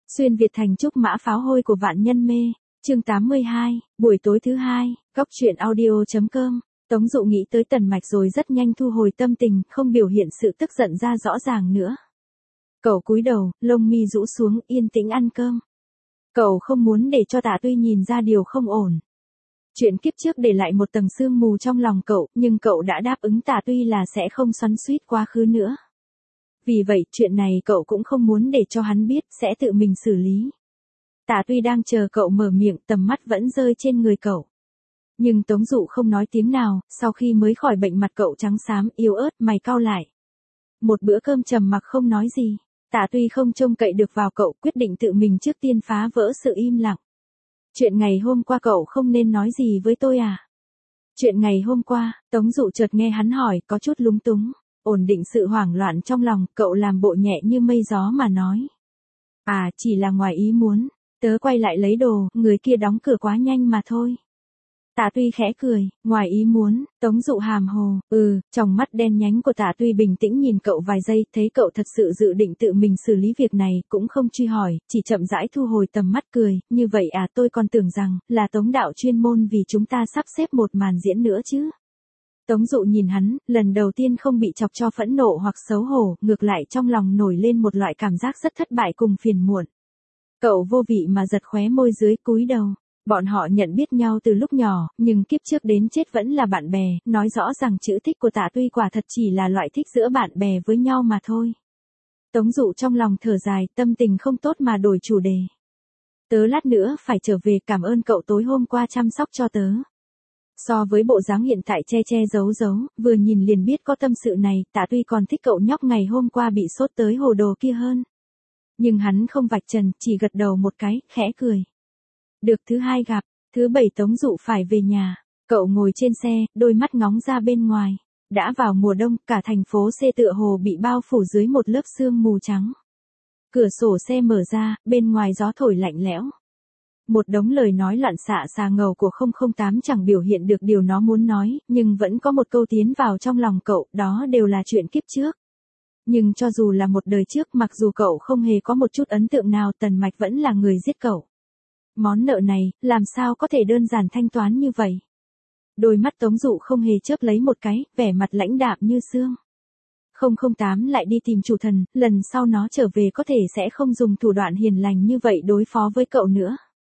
Xuyên Việt thành trúc mã pháo hôi của vạn nhân mê, chương 82, buổi tối thứ hai, góc truyện audio.com. Tống Dụ nghĩ tới Tần Mạch rồi rất nhanh thu hồi tâm tình, không biểu hiện sự tức giận ra rõ ràng nữa. Cậu cúi đầu, lông mi rũ xuống, yên tĩnh ăn cơm. Cậu không muốn để cho Tạ Tuy nhìn ra điều không ổn. Chuyện kiếp trước để lại một tầng sương mù trong lòng cậu, nhưng cậu đã đáp ứng Tạ Tuy là sẽ không xoắn xuýt quá khứ nữa. Vì vậy, chuyện này cậu cũng không muốn để cho hắn biết, sẽ tự mình xử lý. Tạ Tuy đang chờ cậu mở miệng, tầm mắt vẫn rơi trên người cậu. Nhưng Tống Dụ không nói tiếng nào, sau khi mới khỏi bệnh mặt cậu trắng xám, yếu ớt, mày cau lại. Một bữa cơm trầm mặc không nói gì. Tạ Tuy không trông cậy được vào cậu, quyết định tự mình trước tiên phá vỡ sự im lặng. Chuyện ngày hôm qua cậu không nên nói gì với tôi à? Chuyện ngày hôm qua, Tống Dụ chợt nghe hắn hỏi, có chút lúng túng. Ổn định sự hoảng loạn trong lòng, cậu làm bộ nhẹ như mây gió mà nói. À, chỉ là ngoài ý muốn, tớ quay lại lấy đồ, người kia đóng cửa quá nhanh mà thôi. Tạ Tuy khẽ cười, ngoài ý muốn, Tống Dụ hàm hồ, trong mắt đen nhánh của Tạ Tuy bình tĩnh nhìn cậu vài giây, thấy cậu thật sự dự định tự mình xử lý việc này, cũng không truy hỏi, chỉ chậm rãi thu hồi tầm mắt cười, như vậy à, tôi còn tưởng rằng, là Tống đạo chuyên môn vì chúng ta sắp xếp một màn diễn nữa chứ. Tống Dụ nhìn hắn, lần đầu tiên không bị chọc cho phẫn nộ hoặc xấu hổ, ngược lại trong lòng nổi lên một loại cảm giác rất thất bại cùng phiền muộn. Cậu vô vị mà giật khóe môi dưới, cúi đầu. Bọn họ nhận biết nhau từ lúc nhỏ, nhưng kiếp trước đến chết vẫn là bạn bè, nói rõ rằng chữ thích của Tạ Tuy quả thật chỉ là loại thích giữa bạn bè với nhau mà thôi. Tống Dụ trong lòng thở dài, tâm tình không tốt mà đổi chủ đề. Tớ lát nữa phải trở về, cảm ơn cậu tối hôm qua chăm sóc cho tớ. So với bộ dáng hiện tại che che giấu giấu, vừa nhìn liền biết có tâm sự này, Tạ Tuy còn thích cậu nhóc ngày hôm qua bị sốt tới hồ đồ kia hơn. Nhưng hắn không vạch trần, chỉ gật đầu một cái, khẽ cười. Được, thứ hai gặp, thứ bảy Tống Dụ phải về nhà. Cậu ngồi trên xe, đôi mắt ngóng ra bên ngoài. Đã vào mùa đông, cả thành phố C tựa hồ bị bao phủ dưới một lớp sương mù trắng. Cửa sổ xe mở ra, bên ngoài gió thổi lạnh lẽo. Một đống lời nói loạn xạ xà ngầu của 008 chẳng biểu hiện được điều nó muốn nói, nhưng vẫn có một câu tiến vào trong lòng cậu, đó đều là chuyện kiếp trước. Nhưng cho dù là một đời trước, mặc dù cậu không hề có một chút ấn tượng nào, Tần Mạch vẫn là người giết cậu. Món nợ này, làm sao có thể đơn giản thanh toán như vậy? Đôi mắt Tống Dụ không hề chớp lấy một cái, vẻ mặt lãnh đạm như xương. 008 lại đi tìm chủ thần, lần sau nó trở về có thể sẽ không dùng thủ đoạn hiền lành như vậy đối phó với cậu nữa.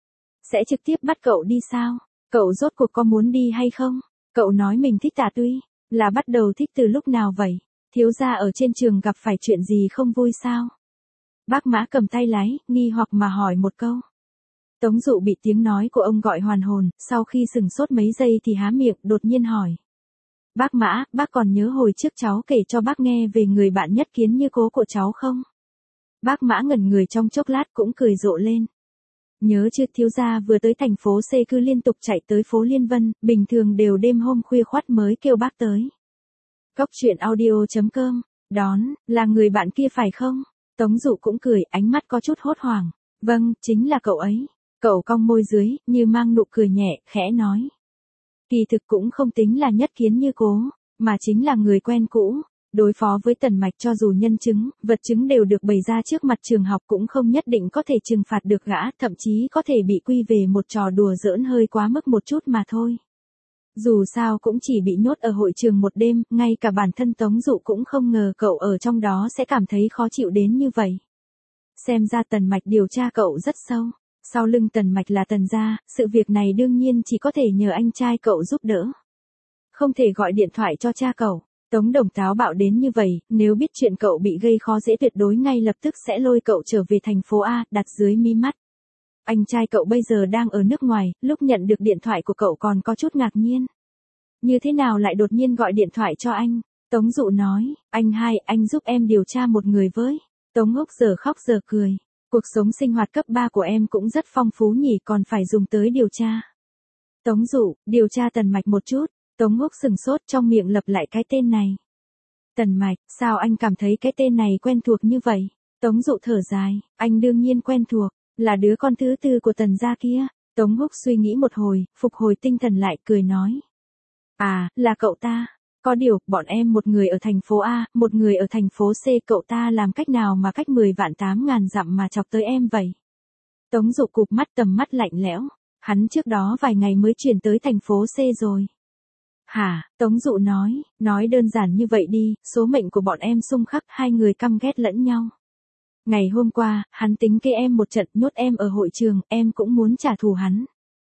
Sẽ trực tiếp bắt cậu đi sao? Cậu rốt cuộc có muốn đi hay không? Cậu nói mình thích Tạ Tuy, là bắt đầu thích từ lúc nào vậy? Thiếu gia ở trên trường gặp phải chuyện gì không vui sao? Bác Mã cầm tay lái, nghi hoặc mà hỏi một câu. Tống Dụ bị tiếng nói của ông gọi hoàn hồn, sau khi sừng sốt mấy giây thì há miệng, đột nhiên hỏi. Bác Mã, bác còn nhớ hồi trước cháu kể cho bác nghe về người bạn nhất kiến như cố của cháu không? Bác Mã ngẩn người trong chốc lát cũng cười rộ lên. Nhớ chưa, thiếu gia vừa tới thành phố C cứ liên tục chạy tới phố Liên Vân, bình thường đều đêm hôm khuya khoắt mới kêu bác tới. Góc truyện audio.com, đón, là người bạn kia phải không? Tống Dụ cũng cười, ánh mắt có chút hốt hoảng. Vâng, chính là cậu ấy. Cậu cong môi dưới, như mang nụ cười nhẹ, khẽ nói. Kỳ thực cũng không tính là nhất kiến như cố, mà chính là người quen cũ. Đối phó với Tần Mạch cho dù nhân chứng, vật chứng đều được bày ra trước mặt trường học cũng không nhất định có thể trừng phạt được gã, thậm chí có thể bị quy về một trò đùa giỡn hơi quá mức một chút mà thôi. Dù sao cũng chỉ bị nhốt ở hội trường một đêm, ngay cả bản thân Tống Dụ cũng không ngờ cậu ở trong đó sẽ cảm thấy khó chịu đến như vậy. Xem ra Tần Mạch điều tra cậu rất sâu. Sau lưng Tần Mạch là Tần gia, sự việc này đương nhiên chỉ có thể nhờ anh trai cậu giúp đỡ. Không thể gọi điện thoại cho cha cậu. Tống Đồng táo bạo đến như vậy, nếu biết chuyện cậu bị gây khó dễ tuyệt đối ngay lập tức sẽ lôi cậu trở về thành phố A, đặt dưới mí mắt. Anh trai cậu bây giờ đang ở nước ngoài, lúc nhận được điện thoại của cậu còn có chút ngạc nhiên. Như thế nào lại đột nhiên gọi điện thoại cho anh? Tống Dụ nói, anh hai, anh giúp em điều tra một người với. Tống Húc giờ khóc giờ cười. Cuộc sống sinh hoạt cấp 3 của em cũng rất phong phú nhỉ, còn phải dùng tới điều tra. Tống Dụ, điều tra Tần Mạch một chút. Tống Húc sừng sốt trong miệng lặp lại cái tên này. Tần Mạch, sao anh cảm thấy cái tên này quen thuộc như vậy? Tống Dụ thở dài, anh đương nhiên quen thuộc, là đứa con thứ tư của Tần gia kia. Tống Húc suy nghĩ một hồi, phục hồi tinh thần lại, cười nói. À, là cậu ta. Có điều, bọn em một người ở thành phố A, một người ở thành phố C, cậu ta làm cách nào mà cách 10 vạn 8 ngàn dặm mà chọc tới em vậy? Tống Dụ cụp mắt, tầm mắt lạnh lẽo. Hắn trước đó vài ngày mới chuyển tới thành phố C rồi. Hả? Tống Dụ nói đơn giản như vậy đi, số mệnh của bọn em xung khắc, hai người căm ghét lẫn nhau. Ngày hôm qua, hắn tính kê em một trận, nhốt em ở hội trường, em cũng muốn trả thù hắn.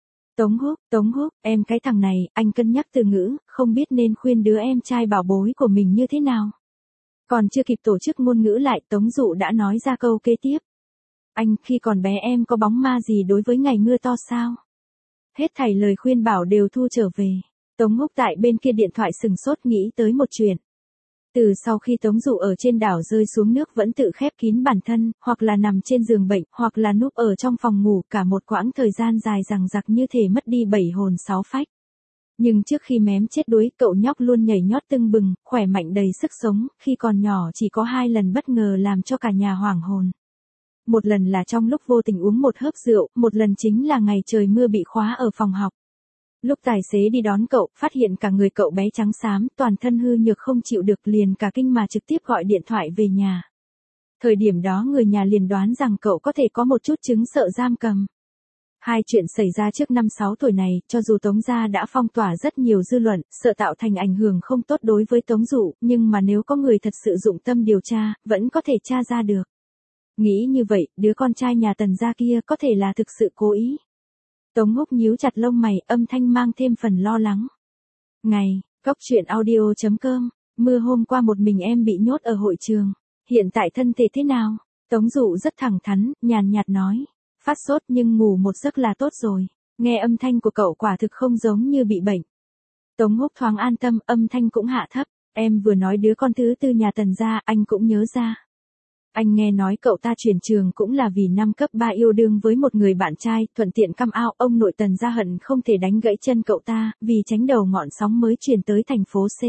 Tống Húc, em cái thằng này, anh cân nhắc từ ngữ, không biết nên khuyên đứa em trai bảo bối của mình như thế nào. Còn chưa kịp tổ chức ngôn ngữ lại, Tống Dụ đã nói ra câu kế tiếp. Anh, khi còn bé em có bóng ma gì đối với ngày mưa to sao? Hết thảy lời khuyên bảo đều thu trở về. Tống Húc tại bên kia điện thoại sừng sốt nghĩ tới một chuyện. Từ sau khi Tống Dụ ở trên đảo rơi xuống nước vẫn tự khép kín bản thân, hoặc là nằm trên giường bệnh, hoặc là núp ở trong phòng ngủ cả một quãng thời gian dài dằng dặc như thể mất đi 7 hồn 6 phách. Nhưng trước khi mém chết đuối, cậu nhóc luôn nhảy nhót tưng bừng, khỏe mạnh đầy sức sống, khi còn nhỏ chỉ có 2 lần bất ngờ làm cho cả nhà hoảng hồn. Một lần là trong lúc vô tình uống một hớp rượu, một lần chính là ngày trời mưa bị khóa ở phòng học. Lúc tài xế đi đón cậu, phát hiện cả người cậu bé trắng xám, toàn thân hư nhược không chịu được, liền cả kinh mà trực tiếp gọi điện thoại về nhà. Thời điểm đó người nhà liền đoán rằng cậu có thể có một chút chứng sợ giam cầm. Hai chuyện xảy ra trước năm 6 tuổi này, cho dù Tống gia đã phong tỏa rất nhiều dư luận, sợ tạo thành ảnh hưởng không tốt đối với Tống Dụ, nhưng mà nếu có người thật sự dụng tâm điều tra, vẫn có thể tra ra được. Nghĩ như vậy, đứa con trai nhà Tần gia kia có thể là thực sự cố ý. Tống Húc nhíu chặt lông mày, âm thanh mang thêm phần lo lắng. Ngày, Cóc truyện audio.com, mưa hôm qua một mình em bị nhốt ở hội trường. Hiện tại thân thể thế nào? Tống Dụ rất thẳng thắn, nhàn nhạt nói. Phát sốt nhưng ngủ một giấc là tốt rồi. Nghe âm thanh của cậu quả thực không giống như bị bệnh. Tống Húc thoáng an tâm, âm thanh cũng hạ thấp. Em vừa nói đứa con thứ tư nhà Tần gia, anh cũng nhớ ra. Anh nghe nói cậu ta chuyển trường cũng là vì năm cấp 3 yêu đương với một người bạn trai, thuận tiện căm ao, ông nội Tần gia hận không thể đánh gãy chân cậu ta, vì tránh đầu ngọn sóng mới chuyển tới thành phố C.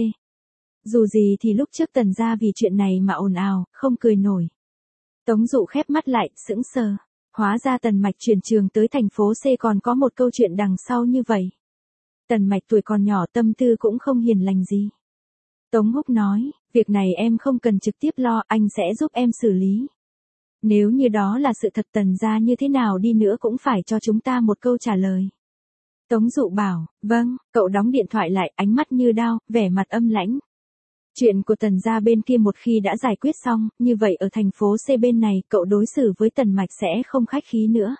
Dù gì thì lúc trước Tần gia vì chuyện này mà ồn ào, không cười nổi. Tống Dụ khép mắt lại, sững sờ. Hóa ra Tần Mạch chuyển trường tới thành phố C còn có một câu chuyện đằng sau như vậy. Tần Mạch tuổi còn nhỏ, tâm tư cũng không hiền lành gì. Tống Húc nói, việc này em không cần trực tiếp lo, anh sẽ giúp em xử lý. Nếu như đó là sự thật, Tần gia như thế nào đi nữa cũng phải cho chúng ta một câu trả lời. Tống Dụ bảo, vâng, cậu đóng điện thoại lại, ánh mắt như đao, vẻ mặt âm lãnh. Chuyện của Tần gia bên kia một khi đã giải quyết xong, như vậy ở thành phố C bên này, cậu đối xử với Tần Mạch sẽ không khách khí nữa.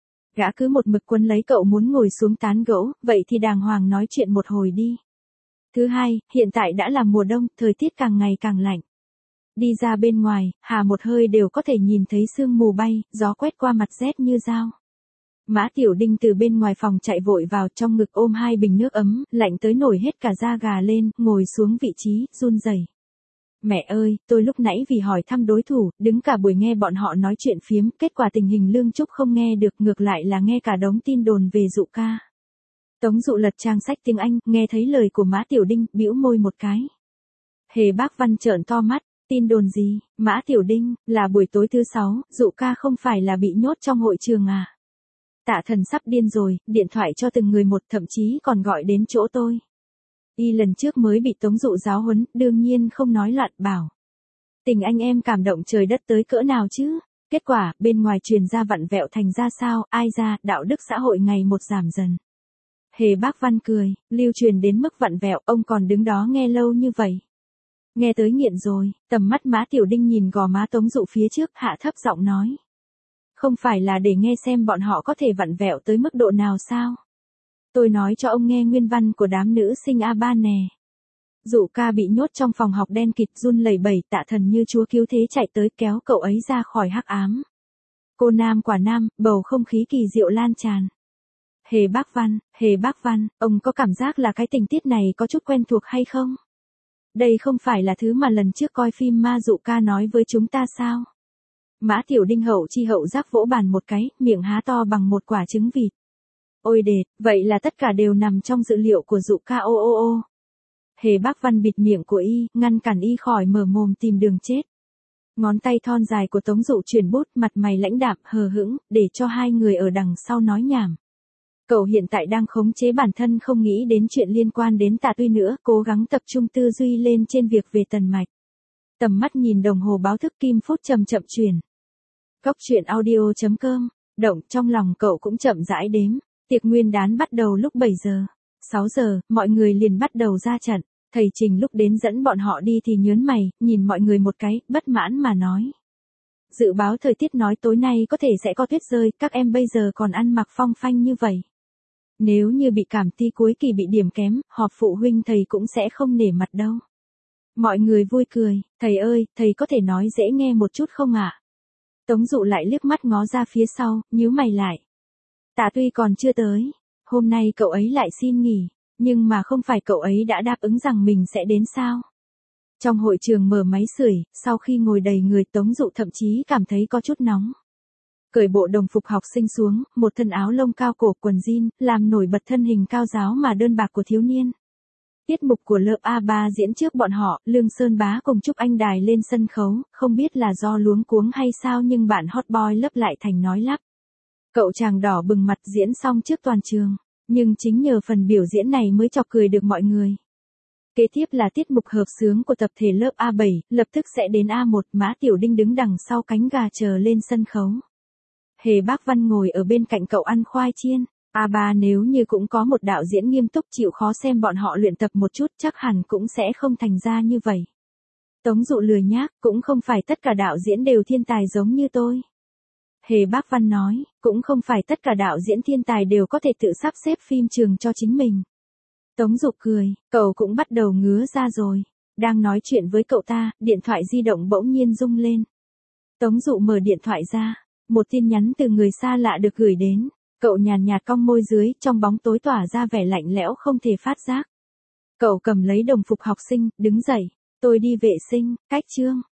Gã cứ một mực quấn lấy cậu muốn ngồi xuống tán gẫu, vậy thì đàng hoàng nói chuyện một hồi đi. Thứ hai, hiện tại đã là mùa đông, thời tiết càng ngày càng lạnh. Đi ra bên ngoài, hà một hơi đều có thể nhìn thấy sương mù bay, gió quét qua mặt rét như dao. Mã Tiểu Đinh từ bên ngoài phòng chạy vội vào, trong ngực ôm 2 bình nước ấm, lạnh tới nổi hết cả da gà lên, ngồi xuống vị trí, run rẩy. Mẹ ơi, tôi lúc nãy vì hỏi thăm đối thủ, đứng cả buổi nghe bọn họ nói chuyện phiếm, kết quả tình hình Lương Trúc không nghe được, ngược lại là nghe cả đống tin đồn về Dụ ca. Tống Dụ lật trang sách tiếng Anh, nghe thấy lời của Mã Tiểu Đinh, bĩu môi một cái. Hề Bác Văn trợn to mắt, tin đồn gì? Mã Tiểu Đinh, là buổi tối thứ 6, Dụ ca không phải là bị nhốt trong hội trường à? Tạ Thần sắp điên rồi, điện thoại cho từng người một, thậm chí còn gọi đến chỗ tôi. Y lần trước mới bị Tống Dụ giáo huấn, đương nhiên không nói loạn, bảo. Tình anh em cảm động trời đất tới cỡ nào chứ? Kết quả, bên ngoài truyền ra vặn vẹo thành ra sao, ai ra, đạo đức xã hội ngày một giảm dần. Hề Bác Văn cười, lưu truyền đến mức vặn vẹo, ông còn đứng đó nghe lâu như vậy. Nghe tới nghiện rồi, tầm mắt Mã Tiểu Đinh nhìn gò má Tống Dụ phía trước, hạ thấp giọng nói. Không phải là để nghe xem bọn họ có thể vặn vẹo tới mức độ nào sao? Tôi nói cho ông nghe nguyên văn của đám nữ sinh A3 nè. Dụ ca bị nhốt trong phòng học đen kịt, run lẩy bẩy, Tạ Thần như chúa cứu thế chạy tới kéo cậu ấy ra khỏi hắc ám. Cô nam quả nam, bầu không khí kỳ diệu lan tràn. Hề Bác Văn, ông có cảm giác là cái tình tiết này có chút quen thuộc hay không? Đây không phải là thứ mà lần trước coi phim ma Dụ ca nói với chúng ta sao? Mã Tiểu Đinh hậu chi hậu giác vỗ bàn một cái, miệng há to bằng một quả trứng vịt. Ôi đệt, vậy là tất cả đều nằm trong dự liệu của Dụ ca ô ô ô. Hề Bác Văn bịt miệng của y, ngăn cản y khỏi mở mồm tìm đường chết. Ngón tay thon dài của Tống Dụ chuyển bút, mặt mày lãnh đạm, hờ hững, để cho hai người ở đằng sau nói nhảm. Cậu hiện tại đang khống chế bản thân không nghĩ đến chuyện liên quan đến Tạ Tuy nữa, cố gắng tập trung tư duy lên trên việc về Tần Mạch. Tầm mắt nhìn đồng hồ báo thức kim phút chậm chậm chuyển. Góc truyện audio.com, động trong lòng cậu cũng chậm rãi đếm. Tiệc nguyên đán bắt đầu lúc 7 giờ. 6 giờ, mọi người liền bắt đầu ra trận. Thầy Trình lúc đến dẫn bọn họ đi thì nhớn mày, nhìn mọi người một cái, bất mãn mà nói. Dự báo thời tiết nói tối nay có thể sẽ có tuyết rơi, các em bây giờ còn ăn mặc phong phanh như vậy. Nếu như bị cảm thi cuối kỳ bị điểm kém, họp phụ huynh thầy cũng sẽ không nể mặt đâu. Mọi người vui cười, thầy ơi, thầy có thể nói dễ nghe một chút không ạ? Tống Dụ lại liếc mắt ngó ra phía sau, nhíu mày lại. Tạ Tuy còn chưa tới, hôm nay cậu ấy lại xin nghỉ, nhưng mà không phải cậu ấy đã đáp ứng rằng mình sẽ đến sao? Trong hội trường mở máy sưởi, sau khi ngồi đầy người Tống Dụ thậm chí cảm thấy có chút nóng. Cởi bộ đồng phục học sinh xuống, một thân áo lông cao cổ quần jean, làm nổi bật thân hình cao ráo mà đơn bạc của thiếu niên. Tiết mục của lớp A3 diễn trước bọn họ, Lương Sơn Bá cùng Trúc Anh Đài lên sân khấu, không biết là do luống cuống hay sao nhưng bạn hot boy lấp lại thành nói lắp. Cậu chàng đỏ bừng mặt diễn xong trước toàn trường, nhưng chính nhờ phần biểu diễn này mới chọc cười được mọi người. Kế tiếp là tiết mục hợp xướng của tập thể lớp A7, lập tức sẽ đến A1, Mã Tiểu Đinh đứng đằng sau cánh gà chờ lên sân khấu. Hề Bác Văn ngồi ở bên cạnh cậu ăn khoai chiên. A3 nếu như cũng có một đạo diễn nghiêm túc chịu khó xem bọn họ luyện tập một chút chắc hẳn cũng sẽ không thành ra như vậy. Tống Dụ lười nhác, cũng không phải tất cả đạo diễn đều thiên tài giống như tôi. Hề Bác Văn nói, cũng không phải tất cả đạo diễn thiên tài đều có thể tự sắp xếp phim trường cho chính mình. Tống Dụ cười, cậu cũng bắt đầu ngứa ra rồi. Đang nói chuyện với cậu ta, điện thoại di động bỗng nhiên rung lên. Tống Dụ mở điện thoại ra, một tin nhắn từ người xa lạ được gửi đến. Cậu nhàn nhạt cong môi dưới, trong bóng tối tỏa ra vẻ lạnh lẽo không thể phát giác. Cậu cầm lấy đồng phục học sinh, đứng dậy. Tôi đi vệ sinh, cách chương.